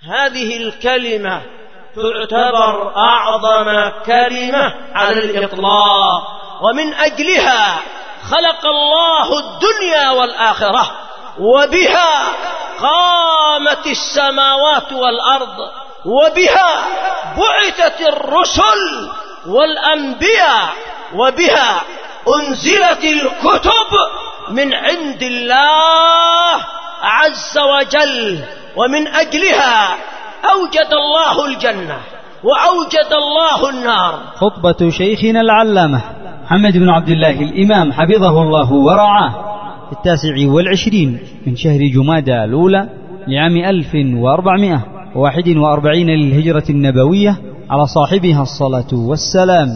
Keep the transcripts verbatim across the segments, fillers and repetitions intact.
هذه الكلمة تعتبر أعظم كلمة على الإطلاق، ومن أجلها خلق الله الدنيا والآخرة، وبها قامت السماوات والأرض، وبها بعثت الرسل والأنبياء، وبها أنزلت الكتب من عند الله عز وجل. ومن أجلها أوجد الله الجنة وأوجد الله النار. خطبة شيخنا العلامة محمد بن عبد الله الإمام حفظه الله ورعاه في التاسع والعشرين من شهر جمادى الأولى لعام ألف وأربعمائة وواحد وأربعين للهجرة النبوية على صاحبها الصلاة والسلام.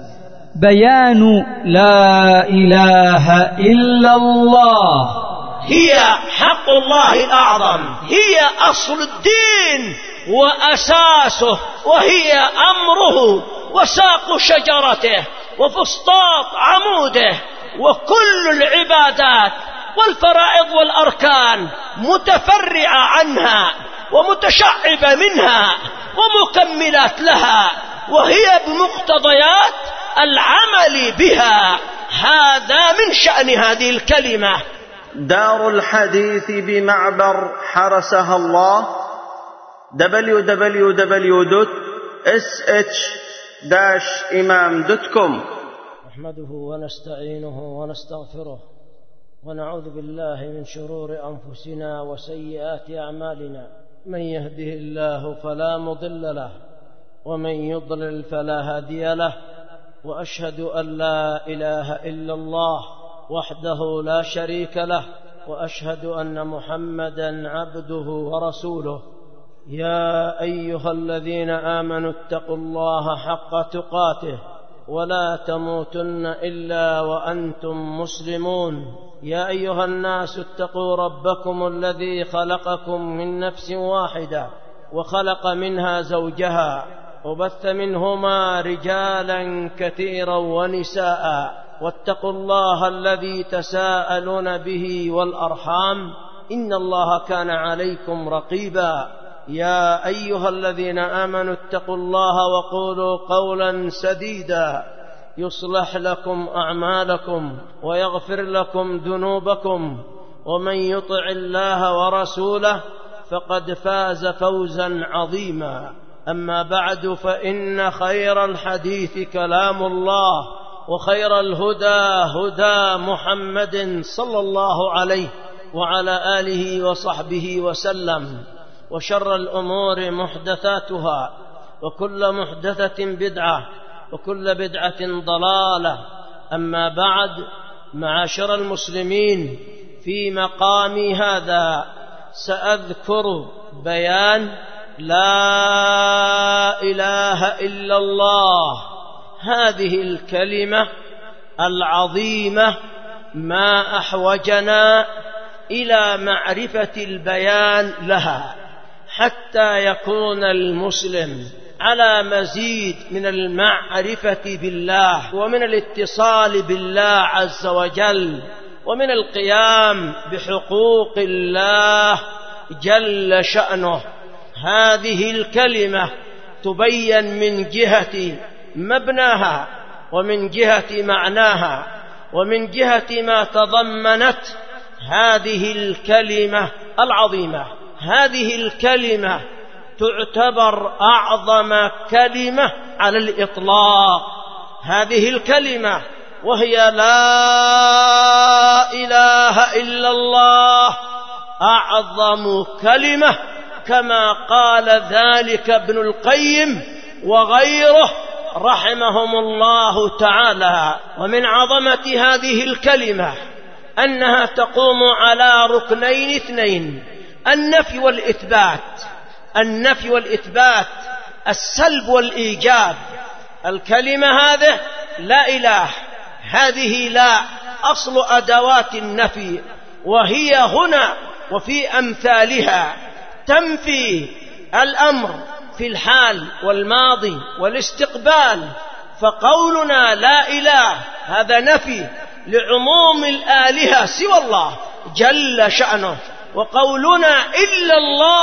بيان لا إله إلا الله هي حق الله الأعظم، هي أصل الدين وأساسه، وهي أمره وساق شجرته وفسطاط عموده، وكل العبادات والفرائض والأركان متفرعة عنها ومتشعبة منها ومكملات لها، وهي بمقتضيات العمل بها. هذا من شأن هذه الكلمة. دار الحديث بمعبر حرسها الله دبليو دبليو دبليو دوت إس إتش داش إمام دوت كوم. نحمده ونستعينه ونستغفره ونعوذ بالله من شرور أنفسنا وسيئات أعمالنا. من يهده الله فلا مضل له، ومن يضلل فلا هادي له، وأشهد أن لا إله إلا الله وحده لا شريك له، وأشهد أن محمدا عبده ورسوله. يا أيها الذين آمنوا اتقوا الله حق تقاته ولا تموتن إلا وأنتم مسلمون. يا أيها الناس اتقوا ربكم الذي خلقكم من نفس واحدة وخلق منها زوجها وبث منهما رجالا كثيرا ونساء، واتقوا الله الذي تساءلون به والأرحام إن الله كان عليكم رقيبا. يا أيها الذين آمنوا اتقوا الله وقولوا قولا سديدا يصلح لكم أعمالكم ويغفر لكم ذنوبكم، ومن يطع الله ورسوله فقد فاز فوزا عظيما. أما بعد، فإن خير الحديث كلام الله، وخير الهدى هدى محمد صلى الله عليه وعلى آله وصحبه وسلم، وشر الأمور محدثاتها، وكل محدثة بدعة، وكل بدعة ضلالة. أما بعد، معاشر المسلمين، في مقامي هذا سأذكر بيان لا إله إلا الله، هذه الكلمة العظيمة ما أحوجنا إلى معرفة البيان لها، حتى يكون المسلم على مزيد من المعرفة بالله ومن الاتصال بالله عز وجل، ومن القيام بحقوق الله جل شأنه. هذه الكلمة تبين من جهة مبناها، ومن جهة معناها، ومن جهة ما تضمنت هذه الكلمة العظيمة. هذه الكلمة تعتبر أعظم كلمة على الإطلاق. هذه الكلمة وهي لا إله إلا الله أعظم كلمة، كما قال ذلك ابن القيم وغيره رحمهم الله تعالى. ومن عظمة هذه الكلمة أنها تقوم على ركنين اثنين: النفي والإثبات. النفي والإثبات، السلب والإيجاب. الكلمة هذه لا إله، هذه لا أصل أدوات النفي، وهي هنا وفي أمثالها تنفي الأمر في الحال والماضي والاستقبال. فقولنا لا إله هذا نفي لعموم الآلهة سوى الله جل شأنه، وقولنا إلا الله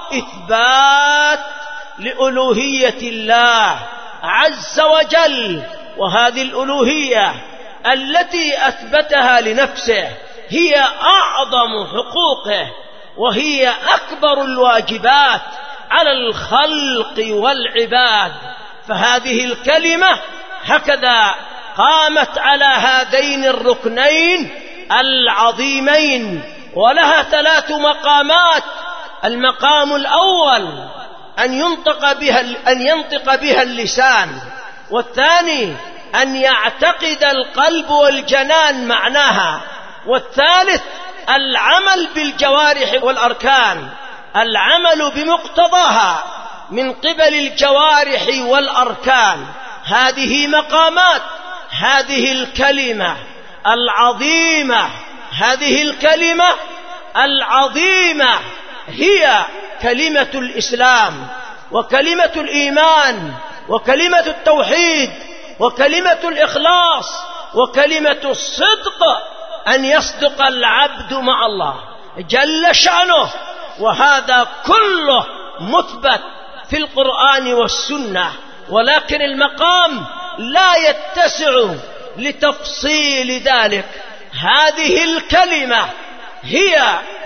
إثبات لألوهية الله عز وجل، وهذه الألوهية التي أثبتها لنفسه هي أعظم حقوقه، وهي أكبر الواجبات على الخلق والعباد. فهذه الكلمة هكذا قامت على هذين الركنين العظيمين، ولها ثلاث مقامات. المقام الأول أن ينطق بها أن ينطق بها اللسان، والثاني أن يعتقد القلب والجنان معناها، والثالث العمل بالجوارح والأركان، العمل بمقتضاها من قبل الجوارح والأركان. هذه مقامات هذه الكلمة العظيمة هذه الكلمة العظيمة هي كلمة الإسلام، وكلمة الإيمان، وكلمة التوحيد، وكلمة الإخلاص، وكلمة الصدق، أن يصدق العبد مع الله جل شأنه. وهذا كله مثبت في القرآن والسنة، ولكن المقام لا يتسع لتفصيل ذلك. هذه الكلمة هي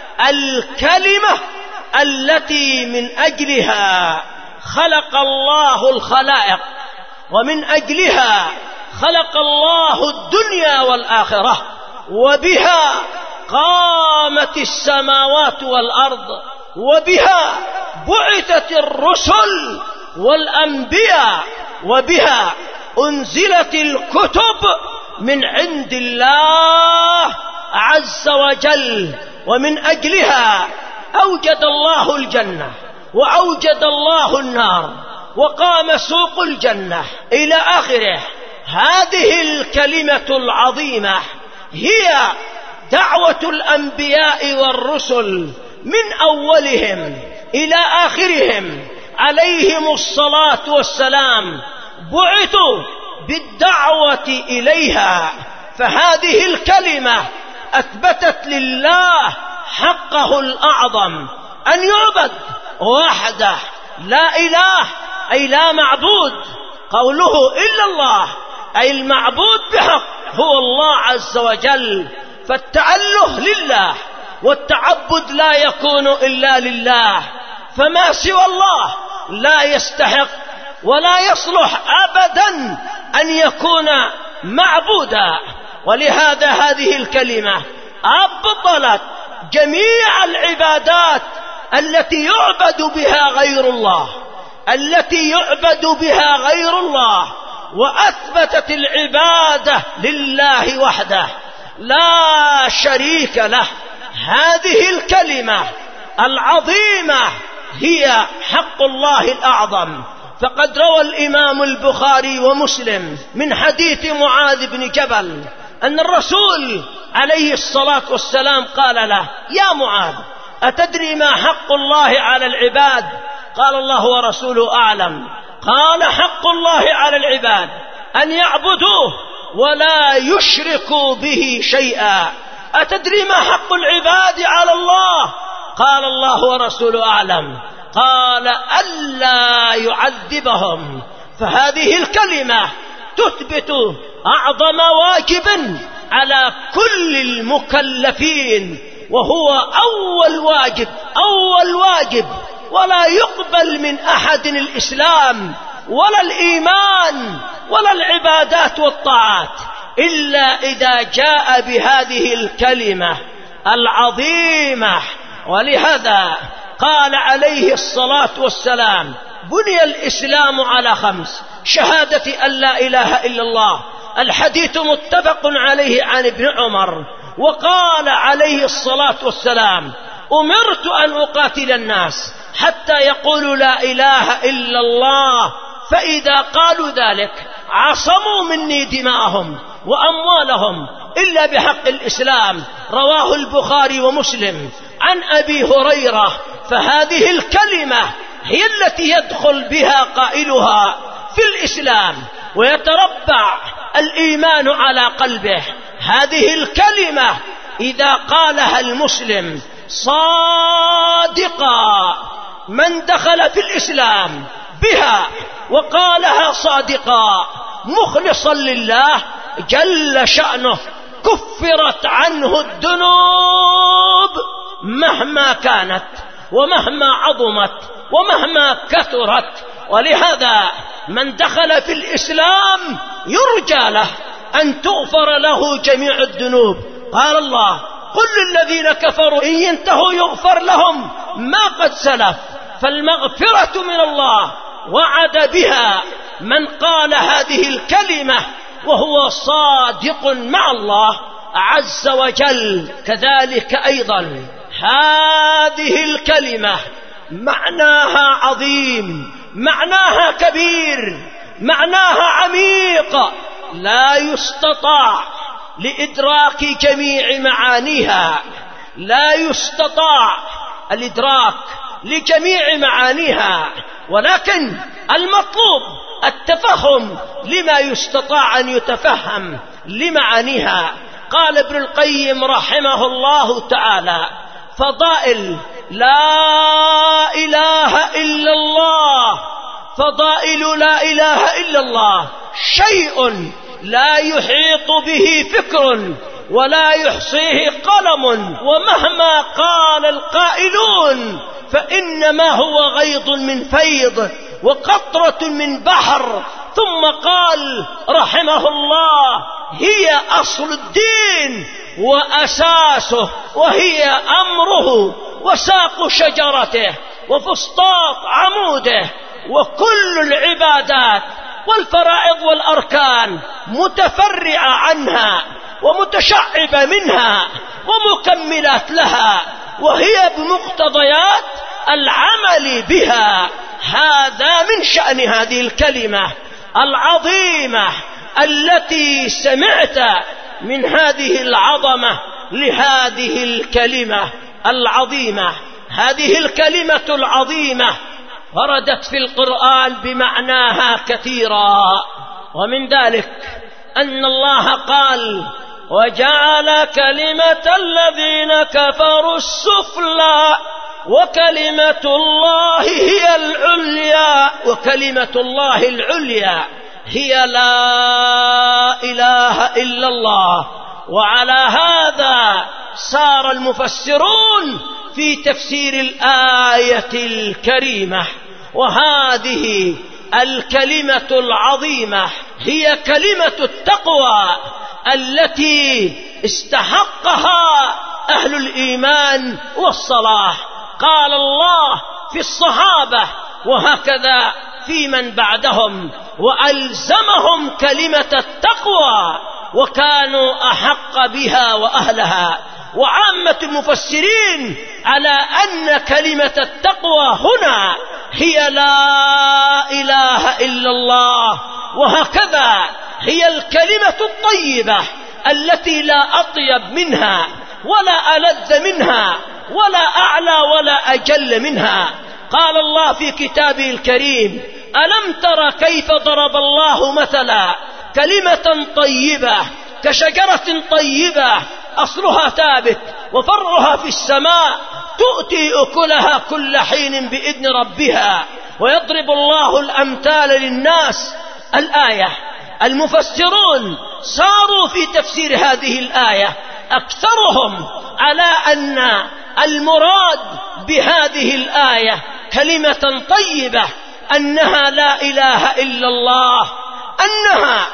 الكلمة التي من أجلها خلق الله الخلائق، ومن أجلها خلق الله الدنيا والآخرة، وبها قامت السماوات والأرض، وبها بعثت الرسل والأنبياء، وبها أنزلت الكتب من عند الله عز وجل. ومن أجلها أوجد الله الجنة، وأوجد الله النار، وقام سوق الجنة إلى آخره. هذه الكلمة العظيمة هي دعوة الأنبياء والرسل من أولهم إلى آخرهم عليهم الصلاة والسلام، بعثوا بالدعوة إليها. فهذه الكلمة أثبتت لله حقه الأعظم أن يعبد وحده، لا إله أي لا معبود، قوله إلا الله أي المعبود بحق هو الله عز وجل. فالتأله لله، والتعبد لا يكون إلا لله، فما سوى الله لا يستحق ولا يصلح أبدا أن يكون معبودا. ولهذا هذه الكلمة أبطلت جميع العبادات التي يعبد بها غير الله التي يعبد بها غير الله وأثبتت العبادة لله وحده لا شريك له. هذه الكلمة العظيمة هي حق الله الأعظم. فقد روى الإمام البخاري ومسلم من حديث معاذ بن جبل أن الرسول عليه الصلاة والسلام قال له: يا معاذ، أتدري ما حق الله على العباد؟ قال: الله ورسوله أعلم. قال: حق الله على العباد أن يعبدوه ولا يشركوا به شيئا. أتدري ما حق العباد على الله؟ قال: الله ورسوله أعلم. قال: ألا يعذبهم. فهذه الكلمة تثبت أعظم واجب على كل المكلفين، وهو أول واجب أول واجب ولا يقبل من أحد الإسلام ولا الإيمان ولا العبادات والطاعات إلا إذا جاء بهذه الكلمة العظيمة. ولهذا قال عليه الصلاة والسلام: بني الإسلام على خمس: شهادة أن لا إله إلا الله. الحديث متفق عليه عن ابن عمر. وقال عليه الصلاة والسلام: أمرت أن أقاتل الناس حتى يقولوا لا إله إلا الله، فإذا قالوا ذلك عصموا مني دماءهم وأموالهم إلا بحق الإسلام. رواه البخاري ومسلم عن أبي هريرة. فهذه الكلمة هي التي يدخل بها قائلها في الإسلام ويتربع الإيمان على قلبه. هذه الكلمة إذا قالها المسلم صادقا من دخل في الإسلام بها وقالها صادقا مخلصا لله جل شأنه كفرت عنه الذنوب مهما كانت ومهما عظمت ومهما كثرت. ولهذا من دخل في الإسلام يرجى له أن تغفر له جميع الذنوب. قال الله قل للذين كفروا إن ينتهوا يغفر لهم ما قد سلف. فالمغفرة من الله وعد بها من قال هذه الكلمة وهو صادق مع الله عز وجل. كذلك أيضا هذه الكلمة معناها عظيم، معناها كبير، معناها عميق، لا يستطاع لإدراك جميع معانيها، لا يستطاع الإدراك لجميع معانيها، ولكن المطلوب التفهم لما يستطاع أن يتفهم لمعانيها. قال ابن القيم رحمه الله تعالى فضائل لا إله إلا الله، فضائل لا إله إلا الله شيء لا يحيط به فكر ولا يحصيه قلم، ومهما قال القائلون فإنما هو غيض من فيض وقطرة من بحر. ثم قال رحمه الله هي أصل الدين وأساسه، وهي أمره وساق شجرته وفسطاط عموده، وكل العبادات والفرائض والأركان متفرعة عنها ومتشعبة منها ومكملات لها، وهي بمقتضيات العمل بها. هذا من شأن هذه الكلمة العظيمة التي سمعت من هذه العظمة لهذه الكلمة العظيمة. هذه الكلمة العظيمة وردت في القرآن بمعناها كثيرا، ومن ذلك أن الله قال وجعل كلمة الذين كفروا السفلى وكلمة الله هي العليا، وكلمة الله العليا هي لا إله إلا الله. وعلى هذا سار المفسرون في تفسير الآية الكريمة. وهذه الكلمة العظيمة هي كلمة التقوى التي استحقها أهل الإيمان والصلاح. قال الله في الصحابة وهكذا في من بعدهم وألزمهم كلمة التقوى وكانوا أحق بها وأهلها. وعامة المفسرين على أن كلمة التقوى هنا هي لا إله إلا الله، وهكذا هي الكلمة الطيبة التي لا أطيب منها ولا ألذ منها ولا أعلى ولا أجل منها. قال الله في كتابه الكريم ألم تر كيف ضرب الله مثلا كلمة طيبة كشجرة طيبة أصلها ثابت وفرعها في السماء تؤتي أكلها كل حين بإذن ربها ويضرب الله الأمثال للناس. الآية المفسرون ساروا في تفسير هذه الآية أكثرهم على أن المراد بهذه الآية كلمة طيبة أنها لا إله إلا الله، أنها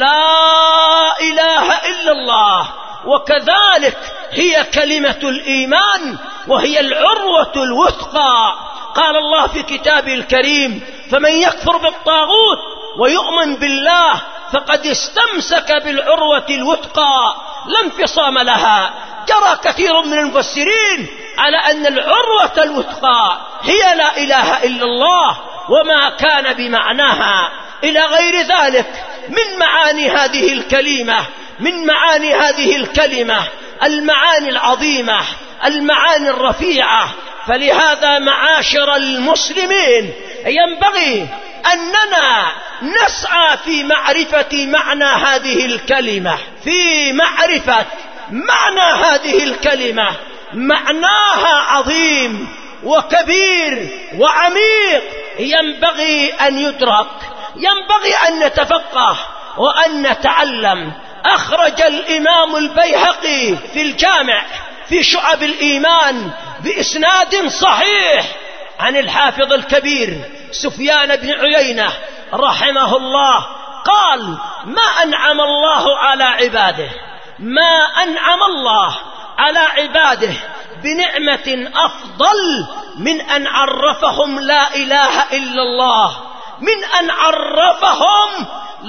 لا إله إلا الله. وكذلك هي كلمة الإيمان وهي العروة الوثقى. قال الله في كتابه الكريم فمن يكفر بالطاغوت ويؤمن بالله فقد استمسك بالعروة الوثقى لا انفصام لها. جرى كثير من المفسرين على أن العروة الوثقى هي لا إله إلا الله وما كان بمعناها إلى غير ذلك من معاني هذه الكلمة، من معاني هذه الكلمة المعاني العظيمة، المعاني الرفيعة. فلهذا معاشر المسلمين ينبغي أننا نسعى في معرفة معنى هذه الكلمة، في معرفة معنى هذه الكلمة. معناها عظيم وكبير وعميق ينبغي أن يدرك، ينبغي أن نتفقه وأن نتعلم. أخرج الإمام البيهقي في الجامع في شعب الإيمان بإسناد صحيح عن الحافظ الكبير سفيان بن عيينة رحمه الله قال: ما أنعم الله على عباده ما أنعم الله على عباده بنعمة أفضل من أن عرفهم لا إله إلا الله، من أن عرفهم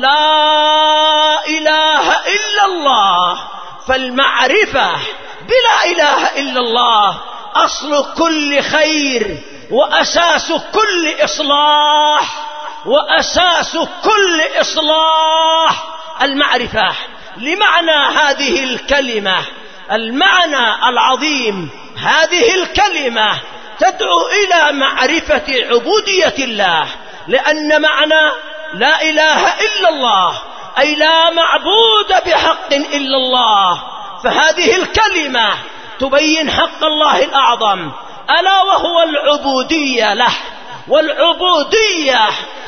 لا إله إلا الله. فالمعرفة بلا إله إلا الله أصل كل خير وأساس كل إصلاح، وأساس كل إصلاح المعرفة لمعنى هذه الكلمة، المعنى العظيم. هذه الكلمة تدعو إلى معرفة عبودية الله، لأن معنى لا إله إلا الله أي لا معبود بحق إلا الله. فهذه الكلمة تبين حق الله الأعظم ألا وهو العبودية له، والعبودية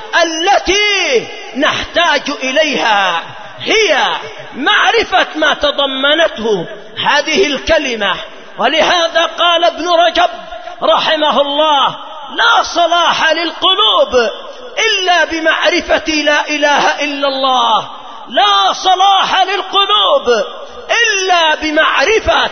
التي نحتاج إليها هي معرفة ما تضمنته هذه الكلمة. ولهذا قال ابن رجب رحمه الله: لا صلاح للقلوب إلا بمعرفة لا إله إلا الله، لا صلاح للقلوب إلا بمعرفة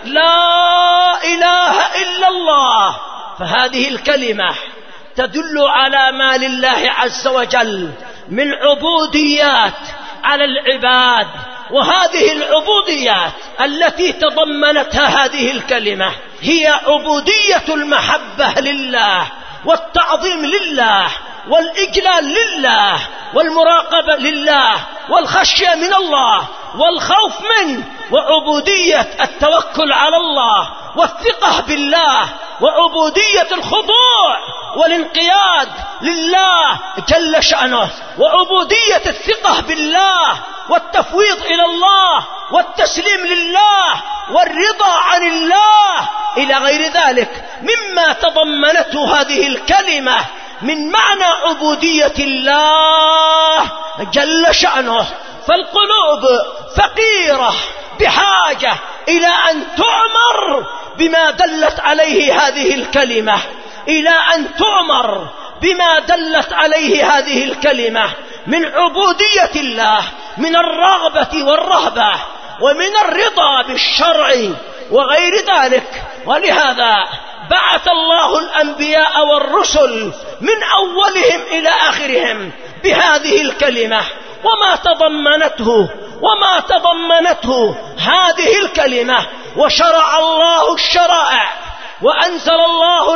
لا إله إلا الله. فهذه الكلمة تدل على ما لله عز وجل من عبوديات على العباد، وهذه العبوديات التي تضمنتها هذه الكلمة هي عبودية المحبة لله والتعظيم لله والإجلال لله والمراقبة لله والخشية من الله والخوف منه، وعبودية التوكل على الله والثقة بالله، وعبودية الخضوع والانقياد لله جل شأنه، وعبودية الثقة بالله والتفويض إلى الله والتسليم لله والرضا عن الله إلى غير ذلك مما تضمنته هذه الكلمة من معنى عبودية الله جل شأنه. فالقلوب فقيرة بحاجة إلى أن تعمر بما دلت عليه هذه الكلمة، إلى أن تعمر بما دلت عليه هذه الكلمة من عبودية الله، من الرغبة والرهبة ومن الرضا بالشرع وغير ذلك. ولهذا بعث الله الأنبياء والرسل من أولهم إلى آخرهم بهذه الكلمة، وما تضمنته وما تضمنته هذه الكلمة. وشرع الله الشرائع وأنزل الله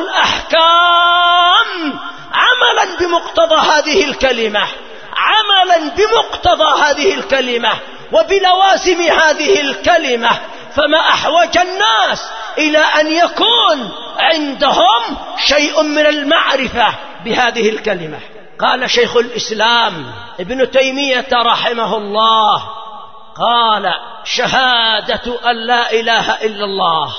الأحكام عملا بمقتضى هذه الكلمة، عملا بمقتضى هذه الكلمة وبلوازم هذه الكلمة. فما أحوج الناس إلى أن يكون عندهم شيء من المعرفة بهذه الكلمة. قال شيخ الإسلام ابن تيمية رحمه الله قال: شهادة أن لا إله إلا الله،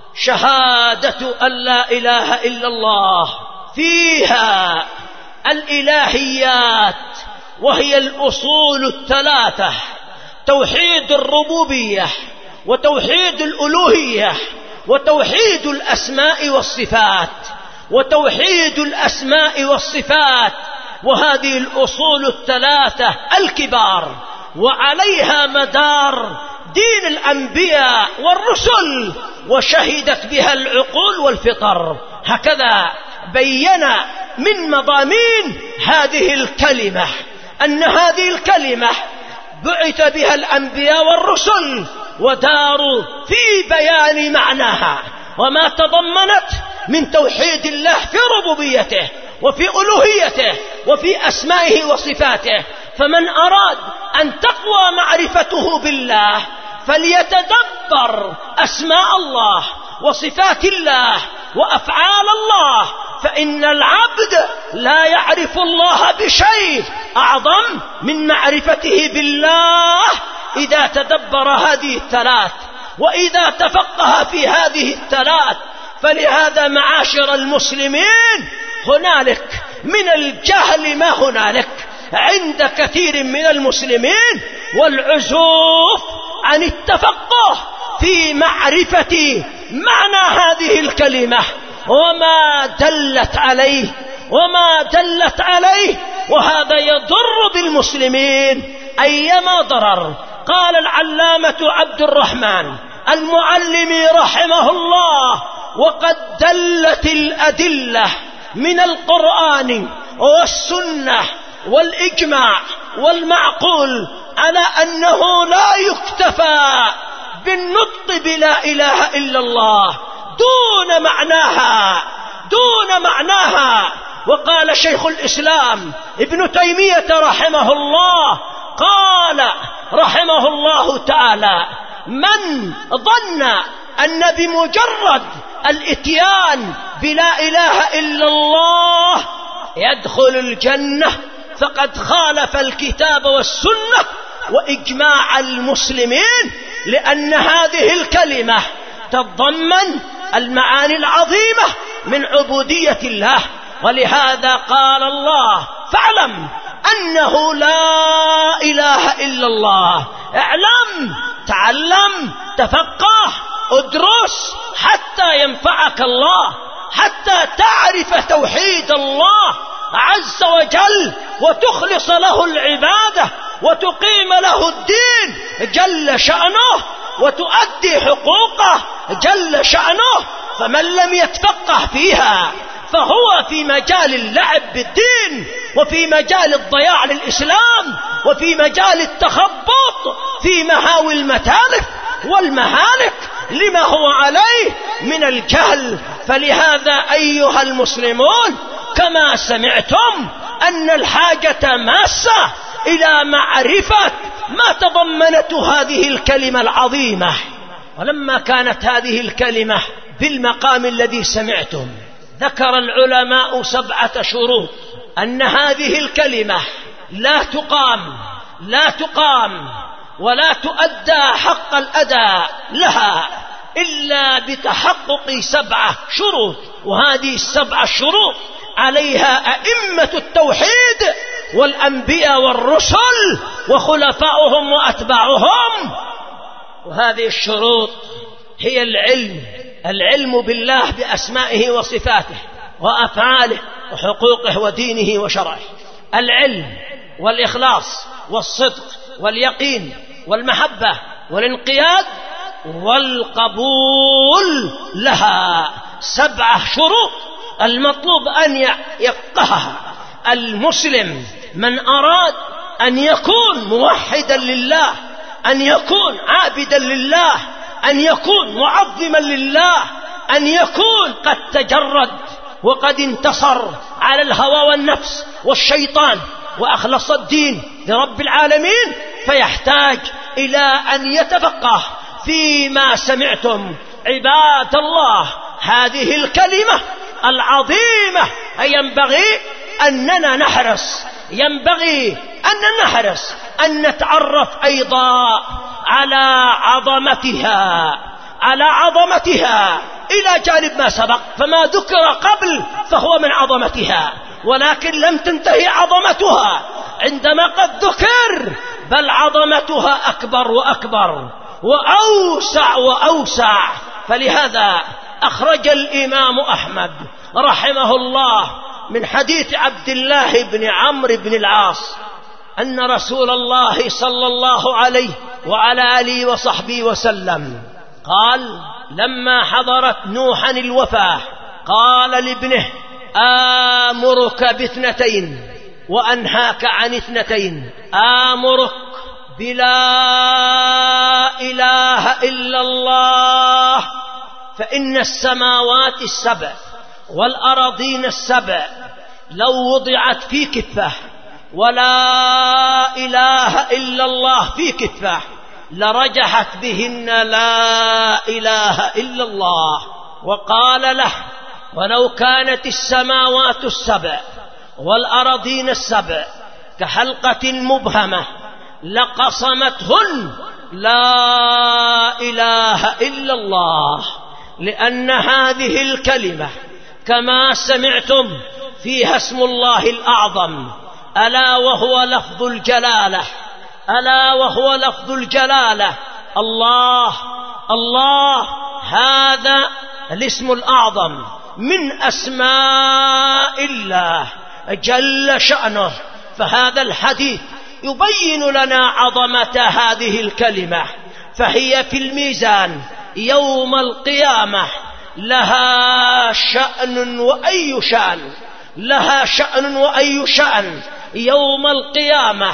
شهادة أن لا إله إلا الله فيها الإلهيات، وهي الأصول الثلاثة: توحيد الربوبية وتوحيد الألوهية وتوحيد الأسماء والصفات، وتوحيد الأسماء والصفات. وهذه الأصول الثلاثة الكبار وعليها مدار دين الأنبياء والرسل، وشهدت بها العقول والفطر. هكذا بين من مضامين هذه الكلمة أن هذه الكلمة بعث بها الأنبياء والرسل، وداروا في بيان معناها وما تضمنت من توحيد الله في ربوبيته وفي ألوهيته وفي أسمائه وصفاته. فمن أراد أن تقوى معرفته بالله فليتدبر أسماء الله وصفات الله وأفعال الله، فإن العبد لا يعرف الله بشيء أعظم من معرفته بالله إذا تدبر هذه الثلاث، وإذا تفقه في هذه الثلاث فلهذا معاشر المسلمين هنالك من الجهل ما هنالك عند كثير من المسلمين، والعزوف عن التفقه في معرفة معنى هذه الكلمة وما دلت عليه وما دلت عليه وهذا يضر بالمسلمين أيما ضرر. قال العلامة عبد الرحمن المعلمي رحمه الله: وقد دلت الأدلة من القرآن والسنة والإجماع والمعقول على أنه لا يكتفى بالنطق بلا إله إلا الله دون معناها دون معناها. وقال شيخ الإسلام ابن تيمية رحمه الله، قال رحمه الله تعالى: من ظن أن بمجرد الإتيان بلا إله إلا الله يدخل الجنة فقد خالف الكتاب والسنة وإجماع المسلمين، لأن هذه الكلمة تتضمن المعاني العظيمة من عبودية الله. ولهذا قال الله: فاعلم أنه لا إله إلا الله. اعلم، تعلم، تفقه، ادرس حتى ينفعك الله، حتى تعرف توحيد الله عز وجل وتخلص له العبادة وتقيم له الدين جل شأنه وتؤدي حقوقه جل شأنه. فمن لم يتفقه فيها فهو في مجال اللعب بالدين، وفي مجال الضياع للإسلام، وفي مجال التخبط في مهاوي المتالف والمهالك لما هو عليه من الجهل. فلهذا أيها المسلمون، كما سمعتم أن الحاجة ماسة إلى معرفة ما تضمنته هذه الكلمة العظيمة. ولما كانت هذه الكلمة بالمقام الذي سمعتم، ذكر العلماء سبعة شروط أن هذه الكلمة لا تقام لا تقام ولا تؤدى حق الأداء لها إلا بتحقق سبعة شروط. وهذه السبعة الشروط عليها أئمة التوحيد والأنبياء والرسل وخلفاؤهم وأتباعهم. وهذه الشروط هي العلم العلم بالله بأسمائه وصفاته وأفعاله وحقوقه ودينه وشرعه، العلم والإخلاص والصدق واليقين والمحبة والانقياد والقبول لها. سبعة شروط المطلوب أن يفقهها المسلم من أراد أن يكون موحدا لله، أن يكون عابدا لله، أن يكون معظما لله، أن يكون قد تجرد وقد انتصر على الهوى والنفس والشيطان وأخلص الدين لرب العالمين. فيحتاج إلى أن يتفقه فيما سمعتم. عباد الله، هذه الكلمة العظيمة ينبغي أننا نحرص ينبغي أن نحرص أن نتعرف أيضا على عظمتها على عظمتها إلى جانب ما سبق. فما ذكر قبل فهو من عظمتها، ولكن لم تنتهي عظمتها عندما قد ذكر، بل عظمتها أكبر وأكبر وأوسع وأوسع. فلهذا أخرج الإمام أحمد رحمه الله من حديث عبد الله بن عمرو بن العاص أن رسول الله صلى الله عليه وعلى آله وصحبه وسلم قال: لما حضرت نوحا الوفاة قال لابنه: آمرك باثنتين وأنهاك عن اثنتين، آمرك بلا إله إلا الله، فإن السماوات السبع والأراضين السبع لو وضعت في كفة ولا إله إلا الله في كفة لرجحت بهن لا إله إلا الله. وقال له: ولو كانت السماوات السبع والأراضين السبع كحلقة مبهمة لقصمتهن لا إله إلا الله. لأن هذه الكلمة كما سمعتم فيها اسم الله الأعظم، ألا وهو لفظ الجلالة، ألا وهو لفظ الجلالة، الله الله. هذا الاسم الأعظم من أسماء الله جل شأنه. فهذا الحديث يبين لنا عظمة هذه الكلمة، فهي في الميزان يوم القيامة لها شأن وأي شأن، لها شأن وأي شأن يوم القيامة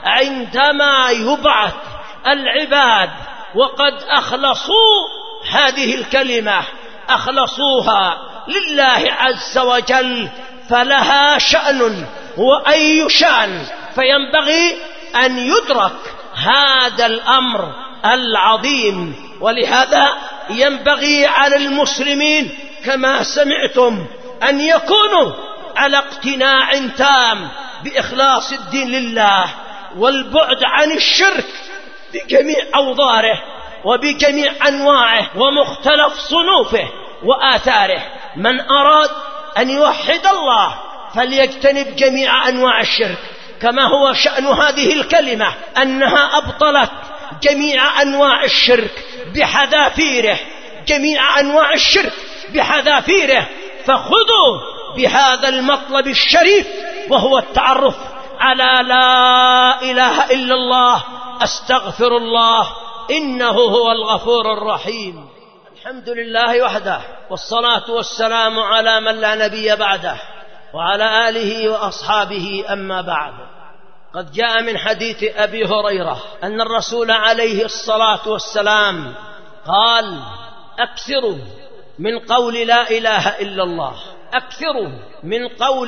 عندما يبعث العباد وقد أخلصوا هذه الكلمة، أخلصوها لله عز وجل، فلها شأن وأي شأن. فينبغي أن يدرك هذا الأمر العظيم، ولهذا ينبغي على المسلمين كما سمعتم أن يكونوا على اقتناع تام بإخلاص الدين لله والبعد عن الشرك بجميع أوضاره وبجميع أنواعه ومختلف صنوفه وآثاره. من أراد أن يوحد الله فليجتنب جميع أنواع الشرك، كما هو شأن هذه الكلمة أنها أبطلت جميع أنواع الشرك بحذافيره، جميع أنواع الشرك بحذافيره. فخذوا بهذا المطلب الشريف وهو التعرف على لا إله إلا الله، أستغفر الله إنه هو الغفور الرحيم. الحمد لله وحده، والصلاة والسلام على من لا نبي بعده، وعلى آله وأصحابه، أما بعد. قد جاء من حديث أبي هريرة أن الرسول عليه الصلاة والسلام قال: أكثروا من قول لا إله إلا الله، أكثروا من قول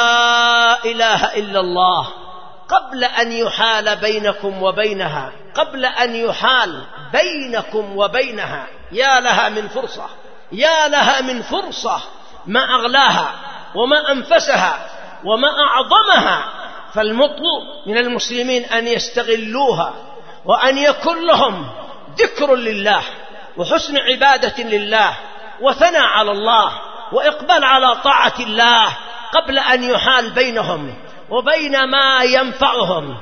لا إله إلا الله قبل أن يحال بينكم وبينها، قبل أن يحال بينكم وبينها. يا لها من فرصة، يا لها من فرصة، ما أغلاها وما أنفسها وما أعظمها. فالمطلوب من المسلمين أن يستغلوها، وأن يكون لهم ذكر لله وحسن عبادة لله وثناء على الله وإقبال على طاعة الله قبل أن يحال بينهم وبين ما ينفعهم.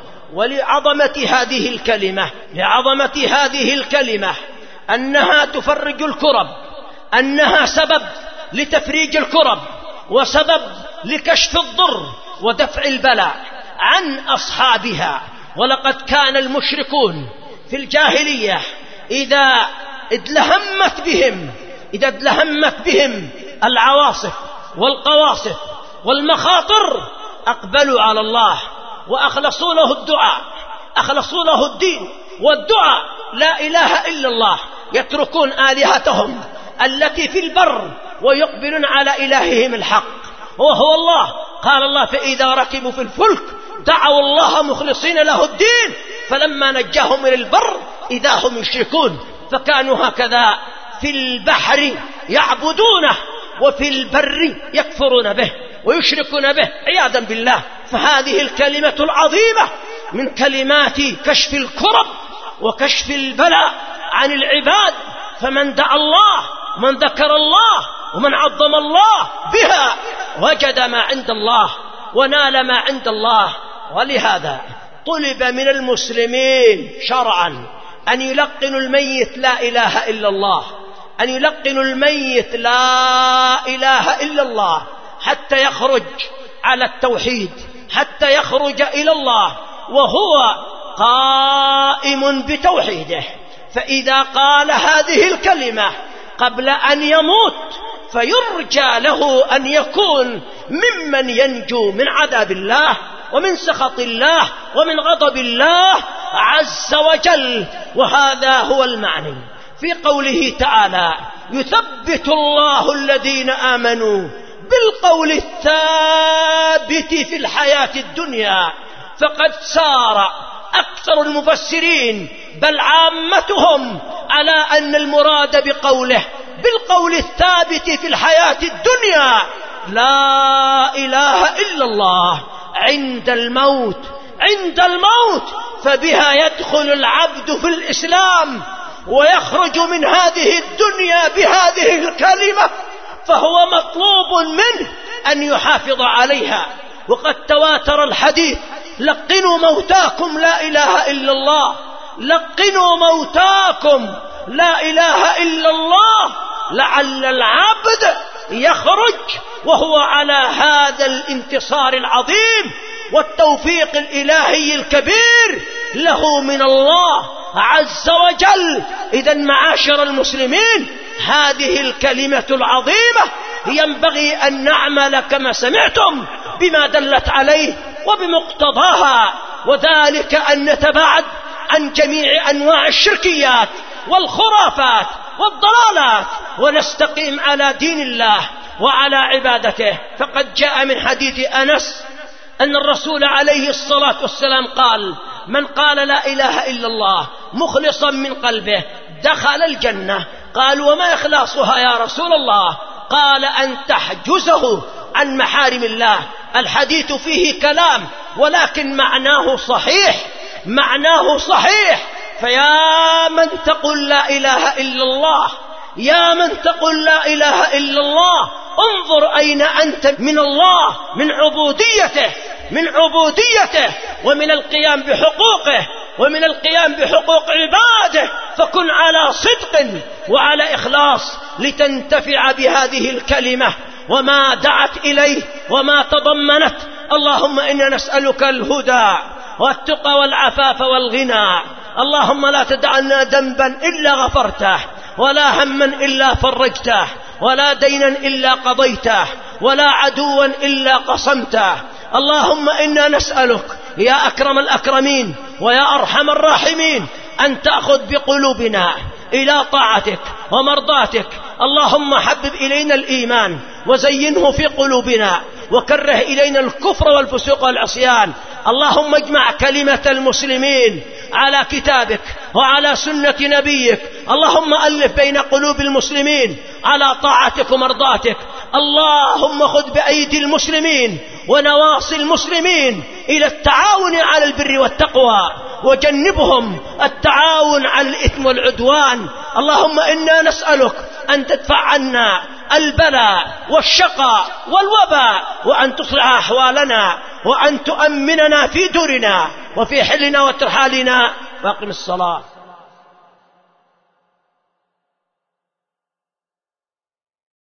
ولعظمة هذه الكلمة، لعظمة هذه الكلمة أنها تفرج الكرب، أنها سبب لتفريج الكرب وسبب لكشف الضر ودفع البلاء عن أصحابها. ولقد كان المشركون في الجاهلية إذا ادلهمت بهم إذا ادلهمت بهم العواصف والقواصف والمخاطر أقبلوا على الله وأخلصوا له الدعاء، أخلصوا له الدين والدعاء لا إله إلا الله. يتركون آلهتهم التي في البر ويقبلون على إلههم الحق وهو الله. قال الله: فإذا ركبوا في الفلك دعوا الله مخلصين له الدين فلما نجاهم إلى البر إذا هم يشركون. فكانوا هكذا في البحر يعبدونه وفي البر يكفرون به ويشركون به عياذا بالله. فهذه الكلمة العظيمة من كلمات كشف الكرب وكشف البلاء عن العباد. فمن دعا الله ومن ذكر الله ومن عظم الله بها وجد ما عند الله ونال ما عند الله. ولهذا طلب من المسلمين شرعا أن يلقنوا الميت لا إله إلا الله، أن يلقنوا الميت لا إله إلا الله حتى يخرج على التوحيد، حتى يخرج إلى الله وهو قائم بتوحيده. فإذا قال هذه الكلمة قبل أن يموت فيرجى له أن يكون ممن ينجو من عذاب الله ومن سخط الله ومن غضب الله عز وجل. وهذا هو المعنى في قوله تعالى: يثبت الله الذين آمنوا بالقول الثابت في الحياة الدنيا. فقد سار أكثر المفسرين بل عامتهم على أن المراد بقوله بالقول الثابت في الحياة الدنيا لا إله إلا الله عند الموت، عند الموت. فبها يدخل العبد في الإسلام ويخرج من هذه الدنيا بهذه الكلمة فهو مطلوب منه أن يحافظ عليها. وقد تواتر الحديث: لقنوا موتاكم لا إله إلا الله، لقنوا موتاكم لا إله إلا الله، لعل العبد يخرج وهو على هذا الانتصار العظيم والتوفيق الإلهي الكبير له من الله عز وجل. إذن معاشر المسلمين، هذه الكلمة العظيمة ينبغي أن نعمل كما سمعتم بما دلت عليه وبمقتضاها، وذلك أن نتباعد عن جميع أنواع الشركيات والخرافات والضلالات ونستقيم على دين الله وعلى عبادته. فقد جاء من حديث أنس أن الرسول عليه الصلاة والسلام قال: من قال لا إله إلا الله مخلصا من قلبه دخل الجنة. قال: وما إخلاصها يا رسول الله؟ قال: أن تحجزه عن محارم الله. الحديث فيه كلام ولكن معناه صحيح، معناه صحيح. فيا من تقول لا إله إلا الله، يا من تقول لا إله إلا الله، انظر أين أنت من الله، من عبوديته، من عبوديته ومن القيام بحقوقه ومن القيام بحقوق عباده. فكن على صدق وعلى إخلاص لتنتفع بهذه الكلمة وما دعت إليه وما تضمنت. اللهم إنا نسألك الهدى والتقى والعفاف والغنى. اللهم لا تدع لنا ذنبا إلا غفرته، ولا هما إلا فرجته، ولا دينا إلا قضيته، ولا عدوا إلا قصمته. اللهم إنا نسألك يا أكرم الأكرمين ويا أرحم الراحمين أن تأخذ بقلوبنا إلى طاعتك ومرضاتك. اللهم حبب إلينا الإيمان وزينه في قلوبنا، وكره إلينا الكفر والفسوق والعصيان. اللهم اجمع كلمة المسلمين على كتابك وعلى سنة نبيك. اللهم ألف بين قلوب المسلمين على طاعتك ومرضاتك. اللهم خذ بأيدي المسلمين ونواصي المسلمين إلى التعاون على البر والتقوى، وجنبهم التعاون على الإثم والعدوان. اللهم إنا نسألك أن تدفع عنا البلاء والشقاء والوباء، وأن تصلح أحوالنا، وأن تؤمننا في دورنا وفي حلنا وترحالنا. وأقم الصلاة.